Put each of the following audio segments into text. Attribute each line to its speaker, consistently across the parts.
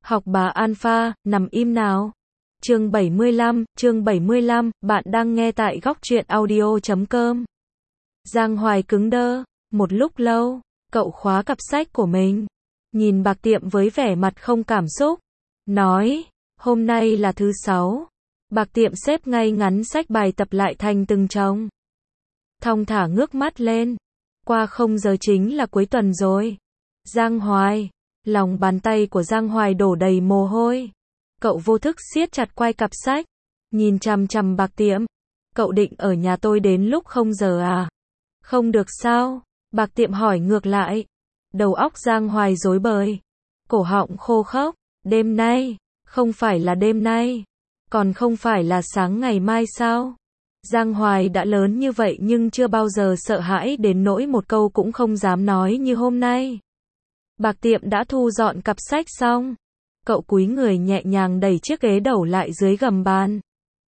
Speaker 1: Học bà Alpha, nằm im nào. Chương 75, bạn đang nghe tại góc truyện audio.com. Giang Hoài cứng đơ, một lúc lâu, cậu khóa cặp sách của mình, nhìn Bạc Tiệm với vẻ mặt không cảm xúc, nói, hôm nay là thứ 6. Bạc Tiệm xếp ngay ngắn sách bài tập lại thành từng chồng. Thong thả ngước mắt lên, qua 0 giờ chính là cuối tuần rồi. Giang Hoài, lòng bàn tay của Giang Hoài đổ đầy mồ hôi. Cậu vô thức siết chặt quai cặp sách, nhìn chằm chằm Bạc Tiệm. Cậu định ở nhà tôi đến lúc 0 giờ à? Không được sao? Bạc Tiệm hỏi ngược lại. Đầu óc Giang Hoài rối bời, cổ họng khô khốc. Đêm nay, không phải là đêm nay, còn không phải là sáng ngày mai sao? Giang Hoài đã lớn như vậy nhưng chưa bao giờ sợ hãi đến nỗi một câu cũng không dám nói như hôm nay. Bạc Tiệm đã thu dọn cặp sách xong. Cậu cúi người nhẹ nhàng đẩy chiếc ghế đầu lại dưới gầm bàn.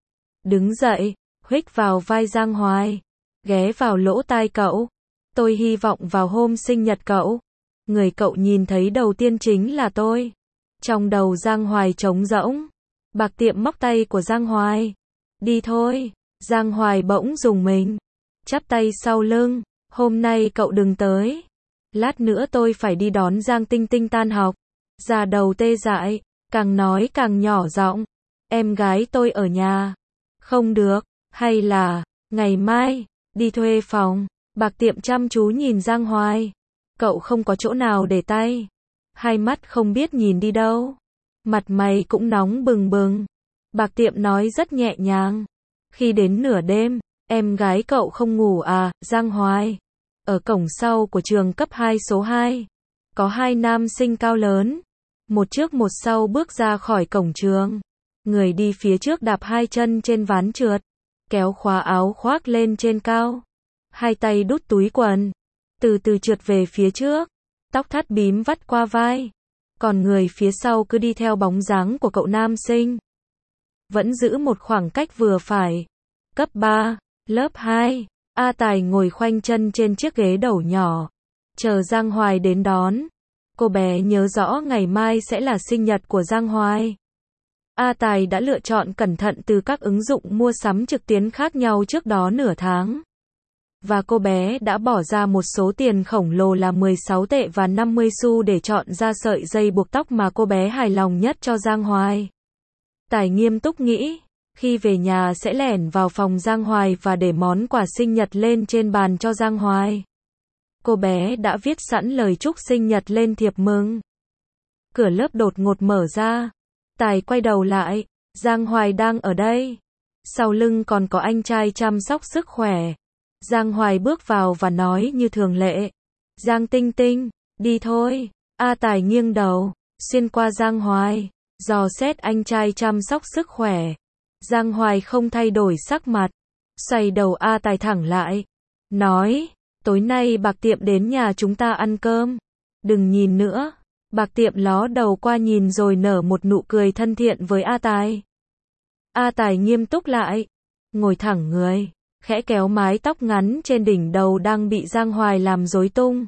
Speaker 1: Đứng dậy, huých vào vai Giang Hoài, ghé vào lỗ tai cậu. Tôi hy vọng vào hôm sinh nhật cậu, người cậu nhìn thấy đầu tiên chính là tôi. Trong đầu Giang Hoài trống rỗng. Bạc Tiệm móc tay của Giang Hoài. Đi thôi. Giang Hoài bỗng rùng mình, chắp tay sau lưng. Hôm nay cậu đừng tới. Lát nữa tôi phải đi đón Giang Tinh Tinh tan học. Da đầu tê dại, càng nói càng nhỏ giọng. Em gái tôi ở nhà. Không được, hay là, ngày mai, đi thuê phòng. Bạc Tiệm chăm chú nhìn Giang Hoài. Cậu không có chỗ nào để tay. Hai mắt không biết nhìn đi đâu. Mặt mày cũng nóng bừng bừng. Bạc Tiệm nói rất nhẹ nhàng. Khi đến nửa đêm, em gái cậu không ngủ à, Giang Hoài? Ở cổng sau của trường cấp 2 số 2, có 2 nam sinh cao lớn. Một trước một sau bước ra khỏi cổng trường. Người đi phía trước đạp 2 chân trên ván trượt, kéo khóa áo khoác lên trên cao. 2 tay đút túi quần, từ từ trượt về phía trước, tóc thắt bím vắt qua vai. Còn người phía sau cứ đi theo bóng dáng của cậu nam sinh. Vẫn giữ một khoảng cách vừa phải. Cấp 3, lớp 2, A Tài ngồi khoanh chân trên chiếc ghế đầu nhỏ, chờ Giang Hoài đến đón. Cô bé nhớ rõ ngày mai sẽ là sinh nhật của Giang Hoài. A Tài đã lựa chọn cẩn thận từ các ứng dụng mua sắm trực tuyến khác nhau trước đó nửa tháng. Và cô bé đã bỏ ra một số tiền khổng lồ là 16 tệ và 50 xu để chọn ra sợi dây buộc tóc mà cô bé hài lòng nhất cho Giang Hoài. Tài nghiêm túc nghĩ, khi về nhà sẽ lẻn vào phòng Giang Hoài và để món quà sinh nhật lên trên bàn cho Giang Hoài. Cô bé đã viết sẵn lời chúc sinh nhật lên thiệp mừng. Cửa lớp đột ngột mở ra. Tài quay đầu lại, Giang Hoài đang ở đây. Sau lưng còn có anh trai chăm sóc sức khỏe. Giang Hoài bước vào và nói như thường lệ. Giang Tinh Tinh, đi thôi. A Tài nghiêng đầu, xuyên qua Giang Hoài, dò xét anh trai chăm sóc sức khỏe. Giang Hoài không thay đổi sắc mặt, xoay đầu A Tài thẳng lại, nói, tối nay Bạc Tiệm đến nhà chúng ta ăn cơm. Đừng nhìn nữa. Bạc Tiệm ló đầu qua nhìn rồi nở một nụ cười thân thiện với A Tài. A Tài nghiêm túc lại, ngồi thẳng người, khẽ kéo mái tóc ngắn trên đỉnh đầu đang bị Giang Hoài làm rối tung.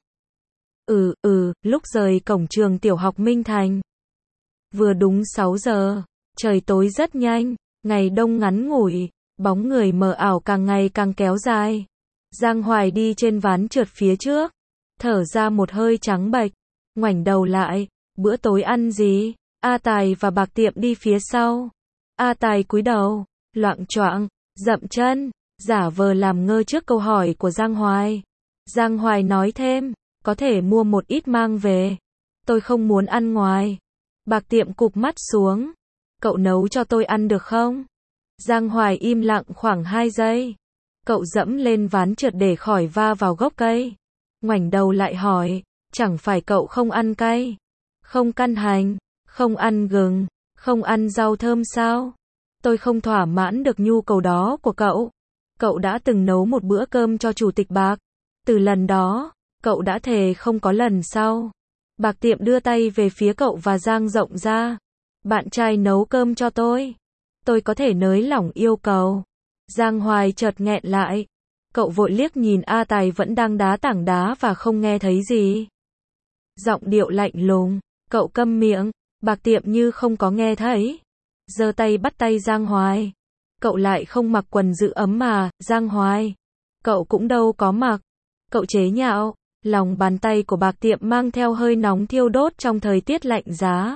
Speaker 1: Lúc rời cổng trường tiểu học Minh Thành. Vừa đúng 6 giờ, trời tối rất nhanh, ngày đông ngắn ngủi, bóng người mờ ảo càng ngày càng kéo dài. Giang Hoài đi trên ván trượt phía trước, thở ra một hơi trắng bệch, ngoảnh đầu lại, bữa tối ăn gì? A Tài và Bạc Tiệm đi phía sau. A Tài cúi đầu, loạng choạng, dậm chân, giả vờ làm ngơ trước câu hỏi của Giang Hoài. Giang Hoài nói thêm, có thể mua một ít mang về. Tôi không muốn ăn ngoài. Bạc Tiệm cụp mắt xuống. Cậu nấu cho tôi ăn được không? Giang Hoài im lặng khoảng 2 giây. Cậu dẫm lên ván trượt để khỏi va vào gốc cây. Ngoảnh đầu lại hỏi, chẳng phải cậu không ăn cay, không căn hành, không ăn gừng, không ăn rau thơm sao? Tôi không thỏa mãn được nhu cầu đó của cậu. Cậu đã từng nấu một bữa cơm cho Chủ tịch Bạc. Từ lần đó, cậu đã thề không có lần sau. Bạc Tiệm đưa tay về phía cậu và dang rộng ra. Bạn trai nấu cơm cho tôi. Tôi có thể nới lỏng yêu cầu. Giang Hoài chợt nghẹn lại. Cậu vội liếc nhìn A Tài vẫn đang đá tảng đá và không nghe thấy gì. Giọng điệu lạnh lùng, cậu câm miệng. Bạc Tiệm như không có nghe thấy. Giơ tay bắt tay Giang Hoài. Cậu lại không mặc quần giữ ấm mà, Giang Hoài. Cậu cũng đâu có mặc. Cậu chế nhạo. Lòng bàn tay của Bạc Tiệm mang theo hơi nóng thiêu đốt trong thời tiết lạnh giá.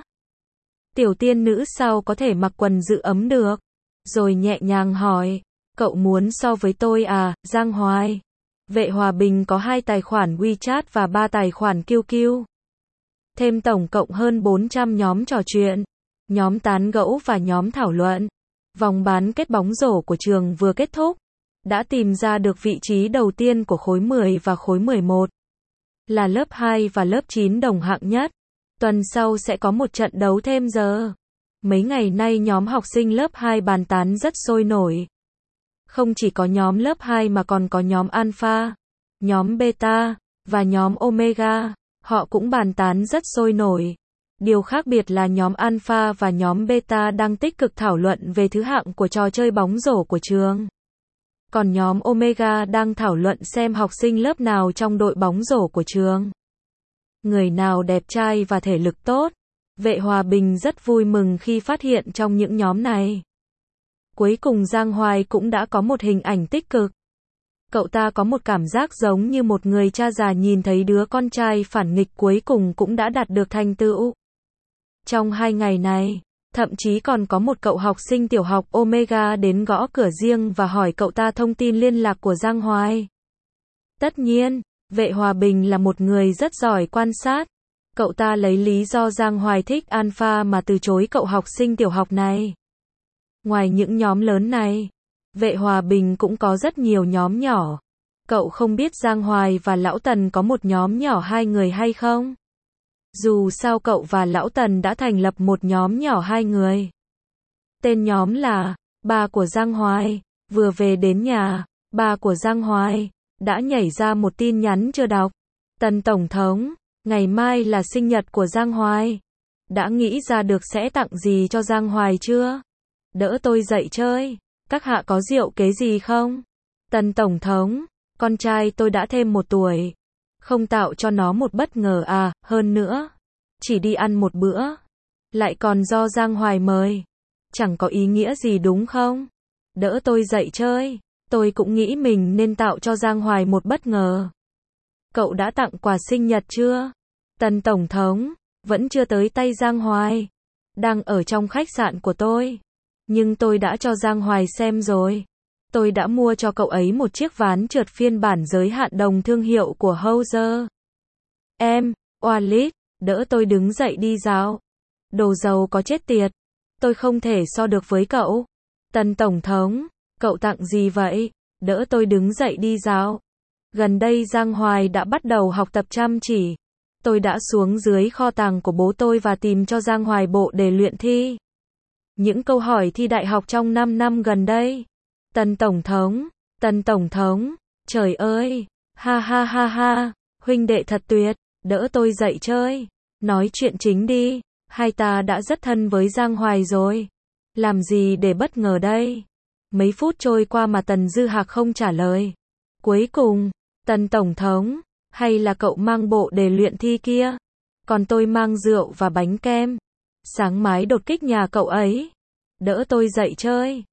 Speaker 1: Tiểu tiên nữ sao có thể mặc quần giữ ấm được? Rồi nhẹ nhàng hỏi. Cậu muốn so với tôi à, Giang Hoài? Vệ Hòa Bình có 2 tài khoản WeChat và 3 tài khoản QQ. Thêm tổng cộng hơn 400 nhóm trò chuyện, nhóm tán gẫu và nhóm thảo luận. Vòng bán kết bóng rổ của trường vừa kết thúc. Đã tìm ra được vị trí đầu tiên của khối 10 và khối 11. Là lớp 2 và lớp 9 đồng hạng nhất. Tuần sau sẽ có một trận đấu thêm giờ. Mấy ngày nay nhóm học sinh lớp 2 bàn tán rất sôi nổi. Không chỉ có nhóm lớp 2 mà còn có nhóm Alpha, nhóm Beta, và nhóm Omega. Họ cũng bàn tán rất sôi nổi. Điều khác biệt là nhóm Alpha và nhóm Beta đang tích cực thảo luận về thứ hạng của trò chơi bóng rổ của trường. Còn nhóm Omega đang thảo luận xem học sinh lớp nào trong đội bóng rổ của trường. Người nào đẹp trai và thể lực tốt. Vệ Hòa Bình rất vui mừng khi phát hiện trong những nhóm này. Cuối cùng Giang Hoài cũng đã có một hình ảnh tích cực. Cậu ta có một cảm giác giống như một người cha già nhìn thấy đứa con trai phản nghịch cuối cùng cũng đã đạt được thành tựu. Trong 2 ngày này, thậm chí còn có một cậu học sinh tiểu học Omega đến gõ cửa riêng và hỏi cậu ta thông tin liên lạc của Giang Hoài. Tất nhiên, Vệ Hòa Bình là một người rất giỏi quan sát. Cậu ta lấy lý do Giang Hoài thích Alpha mà từ chối cậu học sinh tiểu học này. Ngoài những nhóm lớn này, Vệ Hòa Bình cũng có rất nhiều nhóm nhỏ. Cậu không biết Giang Hoài và Lão Tần có một nhóm nhỏ 2 người hay không? Dù sao cậu và Lão Tần đã thành lập một nhóm nhỏ 2 người. Tên nhóm là Ba của Giang Hoài. Vừa về đến nhà, ba của Giang Hoài đã nhảy ra một tin nhắn chưa đọc. Tần Tổng thống, ngày mai là sinh nhật của Giang Hoài. Đã nghĩ ra được sẽ tặng gì cho Giang Hoài chưa? Đỡ tôi dậy chơi. Các hạ có diệu kế gì không? Tần Tổng thống, con trai tôi đã thêm 1 tuổi. Không tạo cho nó một bất ngờ à, hơn nữa. Chỉ đi ăn một bữa. Lại còn do Giang Hoài mời. Chẳng có ý nghĩa gì đúng không? Đỡ tôi dậy chơi. Tôi cũng nghĩ mình nên tạo cho Giang Hoài một bất ngờ. Cậu đã tặng quà sinh nhật chưa? Tần Tổng thống, vẫn chưa tới tay Giang Hoài. Đang ở trong khách sạn của tôi. Nhưng tôi đã cho Giang Hoài xem rồi. Tôi đã mua cho cậu ấy một chiếc ván trượt phiên bản giới hạn đồng thương hiệu của Hauser. Em, Walid, đỡ tôi đứng dậy đi dạo. Đồ giàu có chết tiệt. Tôi không thể so được với cậu. Tần Tổng thống, cậu tặng gì vậy? Đỡ tôi đứng dậy đi dạo. Gần đây Giang Hoài đã bắt đầu học tập chăm chỉ. Tôi đã xuống dưới kho tàng của bố tôi và tìm cho Giang Hoài bộ đề luyện thi. Những câu hỏi thi đại học trong 5 năm gần đây. Tần Tổng thống, trời ơi, ha ha ha ha, huynh đệ thật tuyệt, đỡ tôi dậy chơi. Nói chuyện chính đi, hai ta đã rất thân với Giang Hoài rồi. Làm gì để bất ngờ đây? Mấy phút trôi qua mà Tần Dư Hạc không trả lời. Cuối cùng, Tần Tổng thống, hay là cậu mang bộ đề luyện thi kia? Còn tôi mang rượu và bánh kem. Sáng mai đột kích nhà cậu ấy. Đỡ tôi dậy chơi.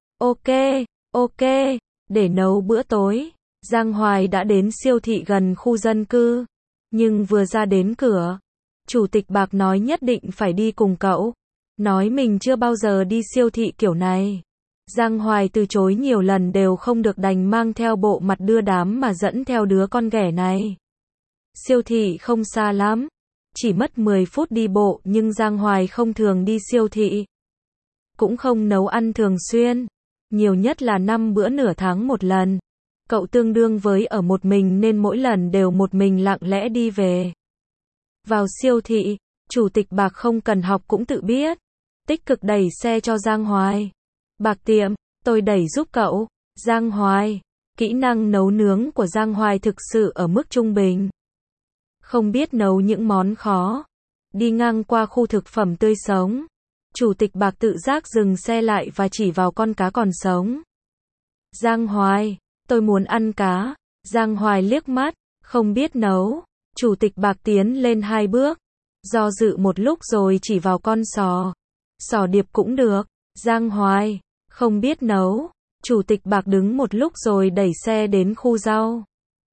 Speaker 1: Ok, để nấu bữa tối. Giang Hoài đã đến siêu thị gần khu dân cư. Nhưng vừa ra đến cửa, Chủ tịch Bạc nói nhất định phải đi cùng cậu. Nói mình chưa bao giờ đi siêu thị kiểu này. Giang Hoài từ chối nhiều lần đều không được, đành mang theo bộ mặt đưa đám mà dẫn theo đứa con ghẻ này. Siêu thị không xa lắm. Chỉ mất 10 phút đi bộ, nhưng Giang Hoài không thường đi siêu thị. Cũng không nấu ăn thường xuyên. Nhiều nhất là 5 bữa nửa tháng một lần. Cậu tương đương với ở một mình nên mỗi lần đều một mình lặng lẽ đi về. Vào siêu thị, Chủ tịch Bạc không cần học cũng tự biết. Tích cực đẩy xe cho Giang Hoài. Bạc Tiệm, tôi đẩy giúp cậu. Giang Hoài, kỹ năng nấu nướng của Giang Hoài thực sự ở mức trung bình. Không biết nấu những món khó. Đi ngang qua khu thực phẩm tươi sống, Chủ tịch Bạc tự giác dừng xe lại và chỉ vào con cá còn sống. Giang Hoài, tôi muốn ăn cá. Giang Hoài liếc mắt, không biết nấu. Chủ tịch Bạc tiến lên 2 bước. Do dự một lúc rồi chỉ vào con sò. Sò điệp cũng được. Giang Hoài, không biết nấu. Chủ tịch Bạc đứng một lúc rồi đẩy xe đến khu rau.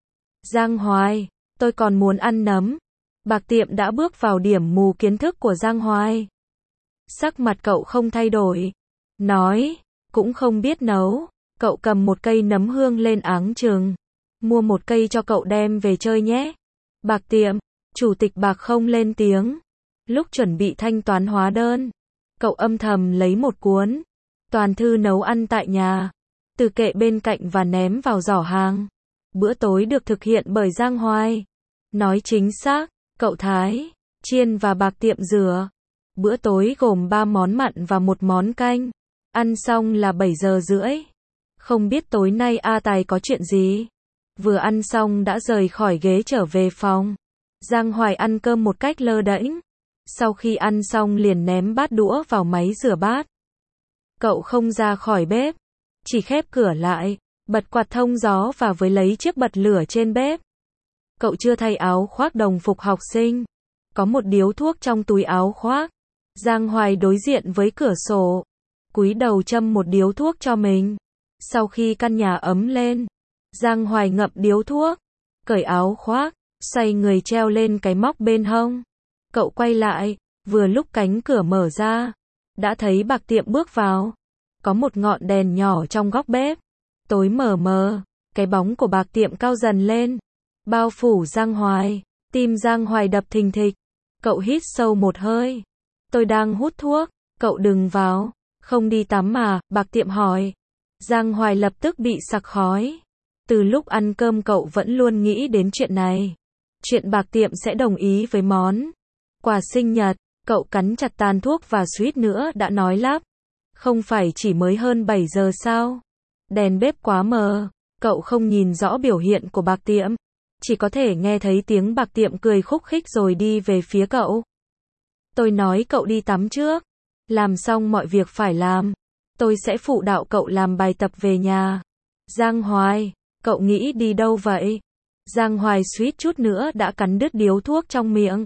Speaker 1: Giang Hoài, tôi còn muốn ăn nấm. Bạc Tiệm đã bước vào điểm mù kiến thức của Giang Hoài. Sắc mặt cậu không thay đổi. Nói, cũng không biết nấu. Cậu cầm một cây nấm hương lên áng chừng. Mua một cây cho cậu đem về chơi nhé. Bạc Tiệm, chủ tịch Bạc không lên tiếng. Lúc chuẩn bị thanh toán hóa đơn, cậu âm thầm lấy một cuốn toàn thư nấu ăn tại nhà, từ kệ bên cạnh và ném vào giỏ hàng. Bữa tối được thực hiện bởi Giang Hoài. Nói chính xác, cậu thái, chiên và Bạc Tiệm rửa. Bữa tối gồm 3 món mặn và 1 món canh. Ăn xong là 7 giờ rưỡi. Không biết tối nay A Tài có chuyện gì. Vừa ăn xong đã rời khỏi ghế trở về phòng. Giang Hoài ăn cơm một cách lơ đễnh. Sau khi ăn xong liền ném bát đũa vào máy rửa bát. Cậu không ra khỏi bếp, chỉ khép cửa lại, bật quạt thông gió và với lấy chiếc bật lửa trên bếp. Cậu chưa thay áo khoác đồng phục học sinh. Có một điếu thuốc trong túi áo khoác. Giang Hoài đối diện với cửa sổ, cúi đầu châm một điếu thuốc cho mình. Sau khi căn nhà ấm lên, Giang Hoài ngậm điếu thuốc, cởi áo khoác, xoay người treo lên cái móc bên hông. Cậu quay lại, vừa lúc cánh cửa mở ra, đã thấy Bạc Tiệm bước vào. Có một ngọn đèn nhỏ trong góc bếp, tối mờ mờ, cái bóng của Bạc Tiệm cao dần lên, bao phủ Giang Hoài. Tim Giang Hoài đập thình thịch. Cậu hít sâu một hơi. Tôi đang hút thuốc, cậu đừng vào. Không đi tắm mà, Bạc Tiệm hỏi. Giang Hoài lập tức bị sặc khói. Từ lúc ăn cơm cậu vẫn luôn nghĩ đến chuyện này. Chuyện Bạc Tiệm sẽ đồng ý với món quà sinh nhật. Cậu cắn chặt tàn thuốc và suýt nữa đã nói lắp. Không phải chỉ mới hơn 7 giờ sao? Đèn bếp quá mờ, cậu không nhìn rõ biểu hiện của Bạc Tiệm. Chỉ có thể nghe thấy tiếng Bạc Tiệm cười khúc khích rồi đi về phía cậu. Tôi nói cậu đi tắm trước. Làm xong mọi việc phải làm. Tôi sẽ phụ đạo cậu làm bài tập về nhà. Giang Hoài, cậu nghĩ đi đâu vậy? Giang Hoài suýt chút nữa đã cắn đứt điếu thuốc trong miệng.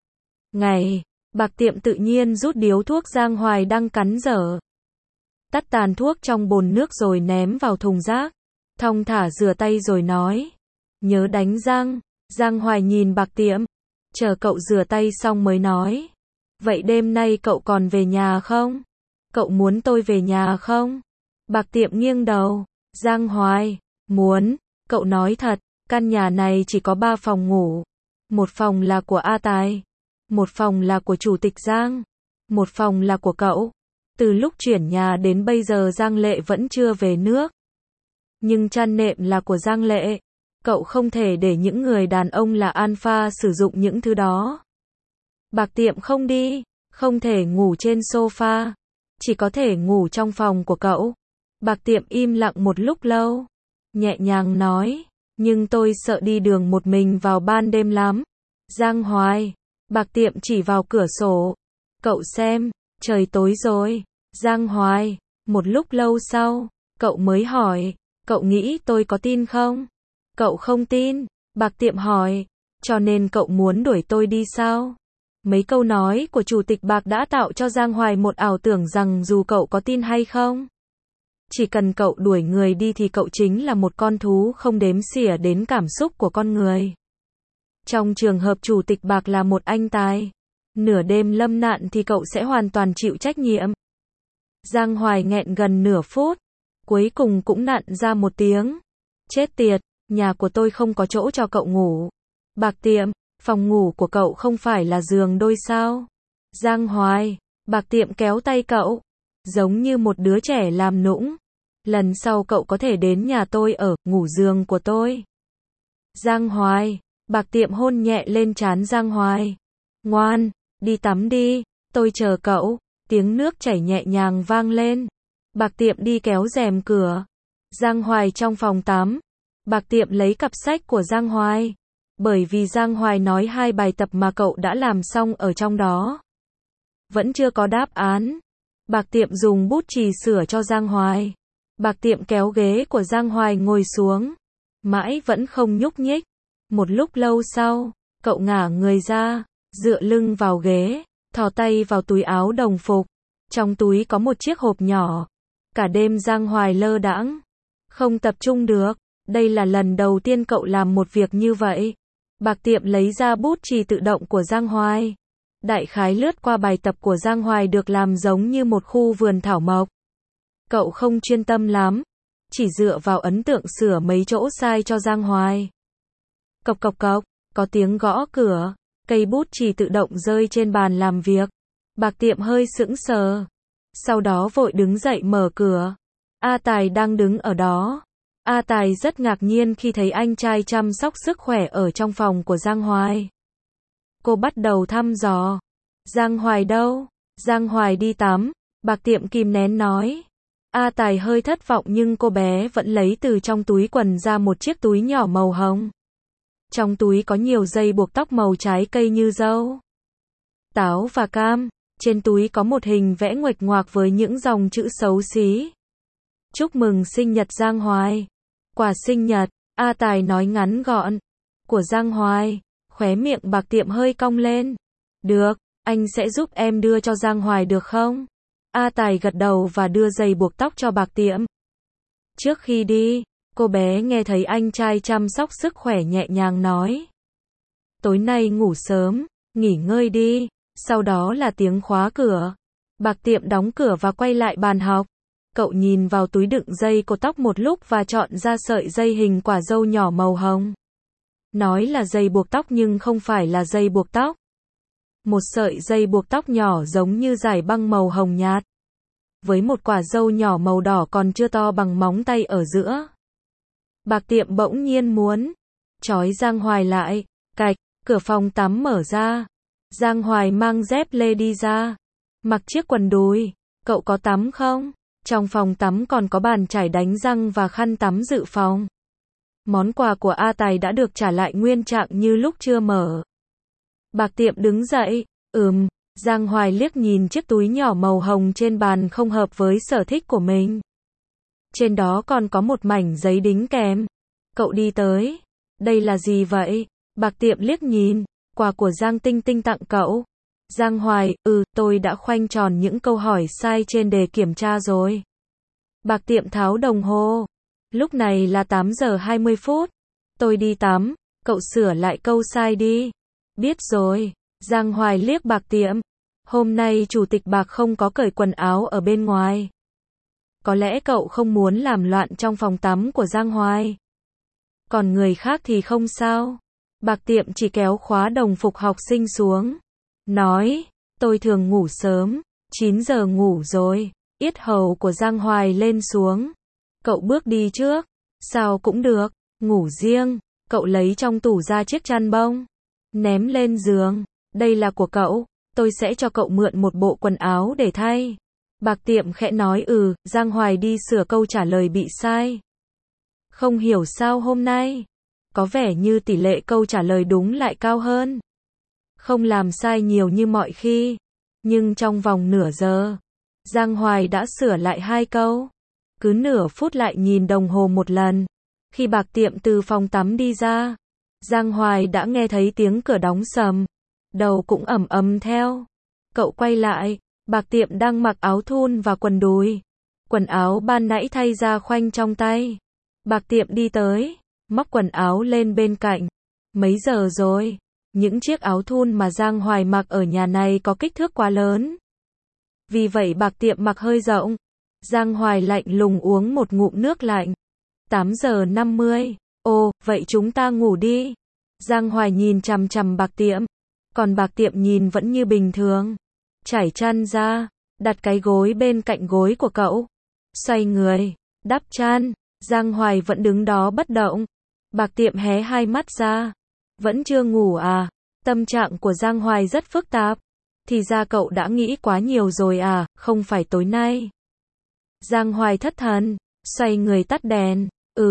Speaker 1: Ngày, Bạc Tiệm tự nhiên rút điếu thuốc Giang Hoài đang cắn dở. Tắt tàn thuốc trong bồn nước rồi ném vào thùng rác. Thong thả rửa tay rồi nói. Nhớ đánh răng. Giang Hoài nhìn Bạc Tiệm. Chờ cậu rửa tay xong mới nói. Vậy đêm nay cậu còn về nhà không? Cậu muốn tôi về nhà không? Bạc Tiệm nghiêng đầu. Giang Hoài, muốn. Cậu nói thật, căn nhà này chỉ có 3 phòng ngủ. Một phòng là của A Tài. Một phòng là của Chủ tịch Giang. Một phòng là của cậu. Từ lúc chuyển nhà đến bây giờ Giang Lệ vẫn chưa về nước. Nhưng chăn nệm là của Giang Lệ. Cậu không thể để những người đàn ông là alpha sử dụng những thứ đó. Bạc Tiệm không đi, không thể ngủ trên sofa. Chỉ có thể ngủ trong phòng của cậu. Bạc Tiệm im lặng một lúc lâu. Nhẹ nhàng nói, nhưng tôi sợ đi đường một mình vào ban đêm lắm. Giang Hoài, Bạc Tiệm chỉ vào cửa sổ. Cậu xem, trời tối rồi. Giang Hoài, một lúc lâu sau, cậu mới hỏi, cậu nghĩ tôi có tin không? Cậu không tin, Bạc Tiệm hỏi, cho nên cậu muốn đuổi tôi đi sao? Mấy câu nói của Chủ tịch Bạc đã tạo cho Giang Hoài một ảo tưởng rằng dù cậu có tin hay không, chỉ cần cậu đuổi người đi thì cậu chính là một con thú không đếm xỉa đến cảm xúc của con người. Trong trường hợp Chủ tịch Bạc là một anh tài, nửa đêm lâm nạn thì cậu sẽ hoàn toàn chịu trách nhiệm. Giang Hoài nghẹn gần nửa phút, cuối cùng cũng nặn ra một tiếng. Chết tiệt, nhà của tôi không có chỗ cho cậu ngủ. Bạc Tiệm, phòng ngủ của cậu không phải là giường đôi sao? Giang Hoài, Bạc Tiệm kéo tay cậu, giống như một đứa trẻ làm nũng. Lần sau cậu có thể đến nhà tôi ở, ngủ giường của tôi. Giang Hoài, Bạc Tiệm hôn nhẹ lên trán Giang Hoài. Ngoan, đi tắm đi, tôi chờ cậu. Tiếng nước chảy nhẹ nhàng vang lên. Bạc Tiệm đi kéo rèm cửa. Giang Hoài trong phòng tắm. Bạc Tiệm lấy cặp sách của Giang Hoài. Bởi vì Giang Hoài nói 2 bài tập mà cậu đã làm xong ở trong đó vẫn chưa có đáp án. Bạc Tiệm dùng bút chì sửa cho Giang Hoài. Bạc Tiệm kéo ghế của Giang Hoài ngồi xuống. Mãi vẫn không nhúc nhích. Một lúc lâu sau, cậu ngả người ra. dựa lưng vào ghế, thò tay vào túi áo đồng phục. Trong túi có một chiếc hộp nhỏ. Cả đêm Giang Hoài lơ đãng, không tập trung được. Đây là lần đầu tiên cậu làm một việc như vậy. Bạc Tiệm lấy ra bút chì tự động của Giang Hoài. Đại khái lướt qua bài tập của Giang Hoài được làm giống như một khu vườn thảo mộc. Cậu không chuyên tâm lắm, chỉ dựa vào ấn tượng sửa mấy chỗ sai cho Giang Hoài. Cộc cộc cộc, có tiếng gõ cửa, cây bút chì tự động rơi trên bàn làm việc. Bạc Tiệm hơi sững sờ, sau đó vội đứng dậy mở cửa. A Tài đang đứng ở đó. A Tài rất ngạc nhiên khi thấy anh trai chăm sóc sức khỏe ở trong phòng của Giang Hoài. Cô bắt đầu thăm dò. Giang Hoài đâu? Giang Hoài đi tắm. Bạc Tiệm kìm nén nói. A Tài hơi thất vọng nhưng cô bé vẫn lấy từ trong túi quần ra một chiếc túi nhỏ màu hồng. Trong túi có nhiều dây buộc tóc màu trái cây như dâu, táo và cam. Trên túi có một hình vẽ nguệch ngoạc với những dòng chữ xấu xí. Chúc mừng sinh nhật Giang Hoài. Quà sinh nhật, A Tài nói ngắn gọn. Của Giang Hoài. Khóe miệng Bạc Tiệm hơi cong lên. Được, anh sẽ giúp em đưa cho Giang Hoài được không? A Tài gật đầu và đưa giày buộc tóc cho Bạc Tiệm. Trước khi đi, cô bé nghe thấy anh trai chăm sóc sức khỏe nhẹ nhàng nói. Tối nay ngủ sớm, nghỉ ngơi đi. Sau đó là tiếng khóa cửa. Bạc Tiệm đóng cửa và quay lại bàn học. Cậu nhìn vào túi đựng dây cột tóc một lúc và chọn ra sợi dây hình quả dâu nhỏ màu hồng. Nói là dây buộc tóc nhưng không phải là dây buộc tóc. Một sợi dây buộc tóc nhỏ giống như dải băng màu hồng nhạt, với một quả dâu nhỏ màu đỏ còn chưa to bằng móng tay ở giữa. Bạc Tiệm bỗng nhiên muốn trói Giang Hoài lại. Cạch, cửa phòng tắm mở ra. Giang Hoài mang dép lê đi ra, mặc chiếc quần đùi. Cậu có tắm không? Trong phòng tắm còn có bàn chải đánh răng và khăn tắm dự phòng. Món quà của A Tài đã được trả lại nguyên trạng như lúc chưa mở. Bạc Tiệm đứng dậy. Giang Hoài liếc nhìn chiếc túi nhỏ màu hồng trên bàn không hợp với sở thích của mình. Trên đó còn có một mảnh giấy đính kèm. Cậu đi tới. Đây là gì vậy? Bạc Tiệm liếc nhìn. Quà của Giang Tinh Tinh tặng cậu. Giang Hoài, tôi đã khoanh tròn những câu hỏi sai trên đề kiểm tra rồi. Bạc Tiệm tháo đồng hồ. Lúc này là 8 giờ 20 phút. Tôi đi tắm, cậu sửa lại câu sai đi. Biết rồi. Giang Hoài liếc Bạc Tiệm. Hôm nay chủ tịch Bạc không có cởi quần áo ở bên ngoài. Có lẽ cậu không muốn làm loạn trong phòng tắm của Giang Hoài. Còn người khác thì không sao. Bạc Tiệm chỉ kéo khóa đồng phục học sinh xuống. Nói, tôi thường ngủ sớm, 9 giờ ngủ rồi. Yết hầu của Giang Hoài lên xuống. Cậu bước đi trước. Sao cũng được, ngủ riêng. Cậu lấy trong tủ ra chiếc chăn bông, ném lên giường. Đây là của cậu, tôi sẽ cho cậu mượn một bộ quần áo để thay. Bạc Tiệm khẽ nói Giang Hoài đi sửa câu trả lời bị sai. Không hiểu sao hôm nay, có vẻ như tỷ lệ câu trả lời đúng lại cao hơn. Không làm sai nhiều như mọi khi. Nhưng trong vòng nửa giờ, Giang Hoài đã sửa lại 2 câu. Cứ nửa phút lại nhìn đồng hồ một lần. Khi Bạc Tiệm từ phòng tắm đi ra, Giang Hoài đã nghe thấy tiếng cửa đóng sầm. Đầu cũng ầm ầm theo. Cậu quay lại, Bạc Tiệm đang mặc áo thun và quần đùi. Quần áo ban nãy thay ra khoanh trong tay. Bạc Tiệm đi tới, móc quần áo lên bên cạnh. Mấy giờ rồi? Những chiếc áo thun mà Giang Hoài mặc ở nhà này có kích thước quá lớn. Vì vậy Bạc Tiệm mặc hơi rộng. Giang Hoài lạnh lùng uống một ngụm nước lạnh. 8 giờ 50. Ồ, vậy chúng ta ngủ đi. Giang Hoài nhìn chằm chằm Bạc Tiệm. Còn Bạc Tiệm nhìn vẫn như bình thường. Trải chăn ra, đặt cái gối bên cạnh gối của cậu. Xoay người, đắp chăn. Giang Hoài vẫn đứng đó bất động. Bạc Tiệm hé hai mắt ra. Vẫn chưa ngủ à? Tâm trạng của Giang Hoài rất phức tạp. Thì ra cậu đã nghĩ quá nhiều rồi à, không phải tối nay. Giang Hoài thất thần, xoay người tắt đèn.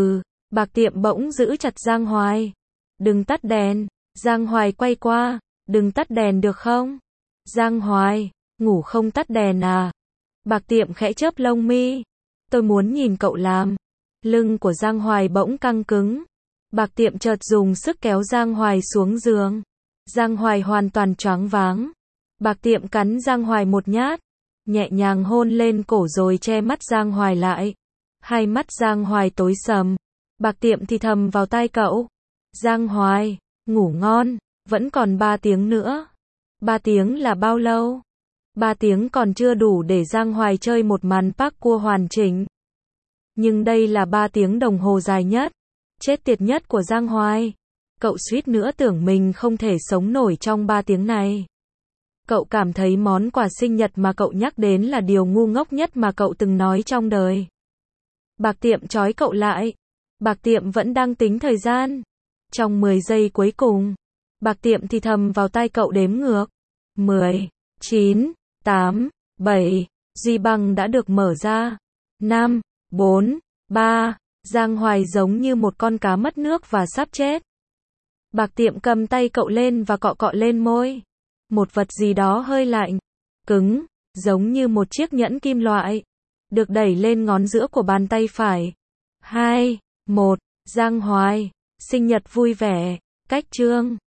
Speaker 1: Bạc Tiệm bỗng giữ chặt Giang Hoài. Đừng tắt đèn. Giang Hoài quay qua. Đừng tắt đèn được không? Giang Hoài, ngủ không tắt đèn à? Bạc Tiệm khẽ chớp lông mi. Tôi muốn nhìn cậu làm. Lưng của Giang Hoài bỗng căng cứng. Bạc Tiệm chợt dùng sức kéo Giang Hoài xuống giường. Giang Hoài hoàn toàn choáng váng. Bạc Tiệm cắn Giang Hoài một nhát, nhẹ nhàng hôn lên cổ rồi che mắt Giang Hoài lại. Hai mắt Giang Hoài tối sầm. Bạc Tiệm thì thầm vào tai cậu. Giang Hoài, ngủ ngon, vẫn còn 3 tiếng nữa. 3 tiếng là bao lâu? 3 tiếng còn chưa đủ để Giang Hoài chơi một màn parkour hoàn chỉnh. Nhưng đây là 3 tiếng đồng hồ dài nhất, chết tiệt nhất của Giang Hoài. Cậu suýt nữa tưởng mình không thể sống nổi trong 3 tiếng này. Cậu cảm thấy món quà sinh nhật mà cậu nhắc đến là điều ngu ngốc nhất mà cậu từng nói trong đời. Bạc Tiệm trói cậu lại. Bạc Tiệm vẫn đang tính thời gian. Trong 10 giây cuối cùng, Bạc Tiệm thì thầm vào tai cậu đếm ngược. 10, 9, 8, 7, duy băng đã được mở ra. 5, 4, 3, Giang Hoài giống như một con cá mất nước và sắp chết. Bạc Tiệm cầm tay cậu lên và cọ cọ lên môi. Một vật gì đó hơi lạnh, cứng, giống như một chiếc nhẫn kim loại, được đẩy lên ngón giữa của bàn tay phải. 2, 1, Giang Hoài, sinh nhật vui vẻ, cách chương.